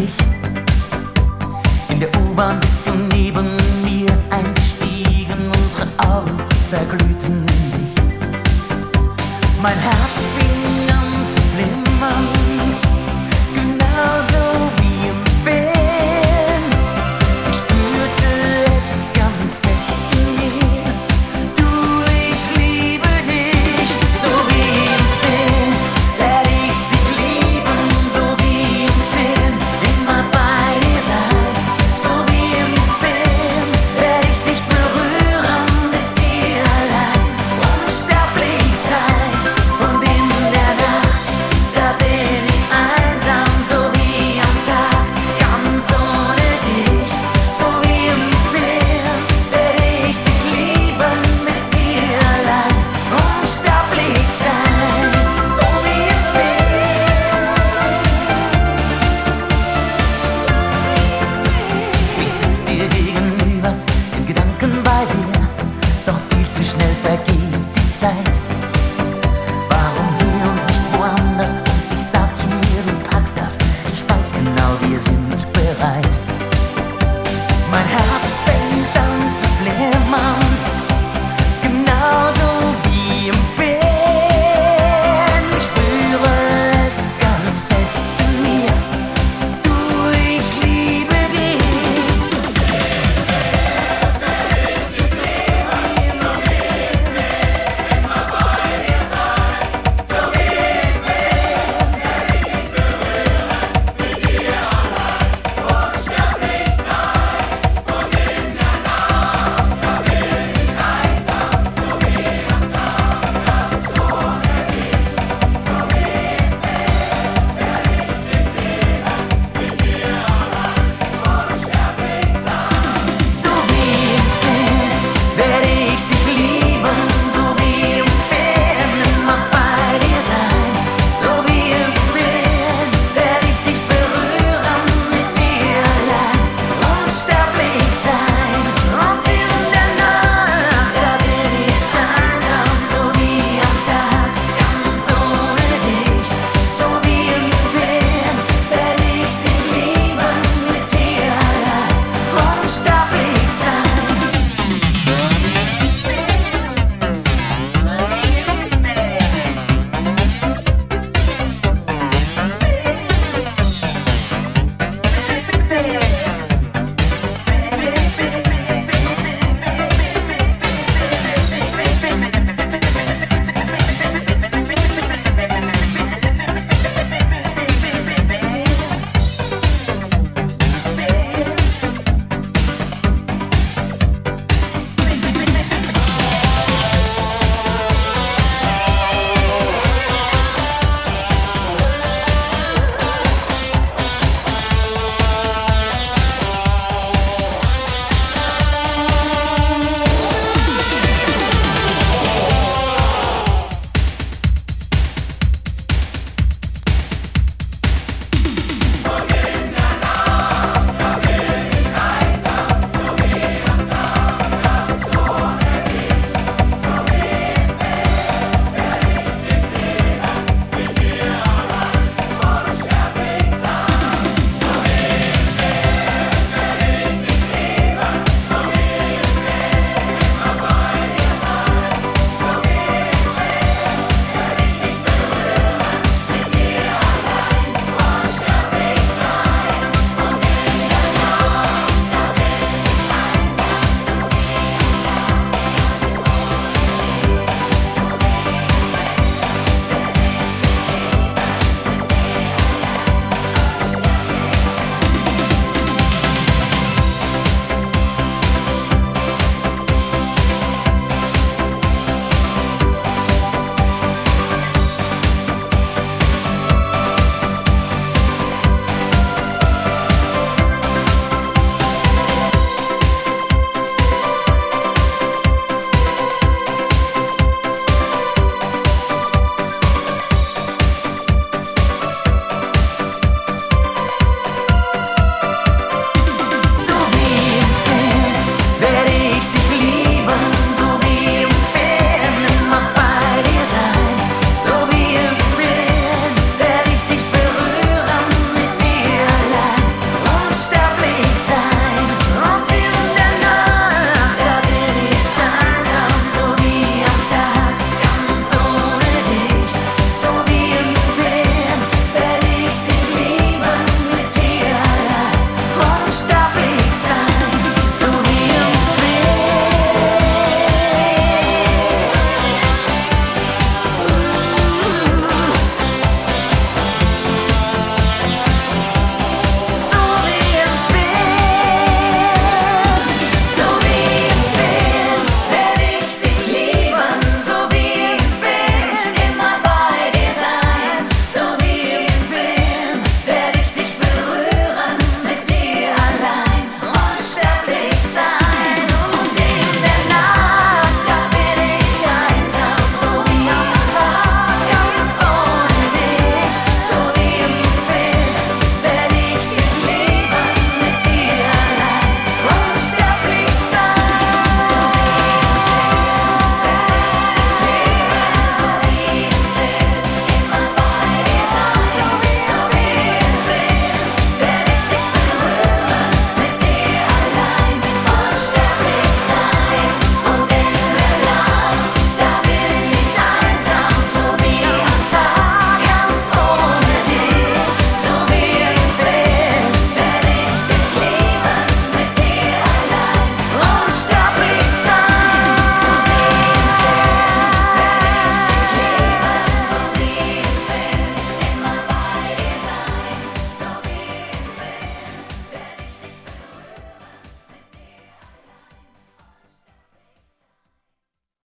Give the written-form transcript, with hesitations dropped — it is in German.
dich. In der U-Bahn bist du neben mir eingestiegen, unsere Augen verglühten in sich. Mein Herz fing an zu flimmern, genauso wie im Film. Ich spürte es ganz fest in mir. Du, ich liebe dich, so wie im Film. Werde ich dich lieben, so wie im Film. Immer bei dir sein, so wie im Film. Werde ich dich berühren, mit dir allein, unsterblich sein. Und in der Nacht, da bin ich einsam, so wie am Tag, ganz ohne dich. So wie im Film, werde ich dich lieben, mit dir allein, unsterblich sein. So wie im Film. Ich sitz dir gegenüber, in Gedanken bei dir, doch viel zu schnell vergeht die Zeit. Warum hier und nicht woanders? Und ich sag zu mir, du packst das. Ich weiß genau, wir sind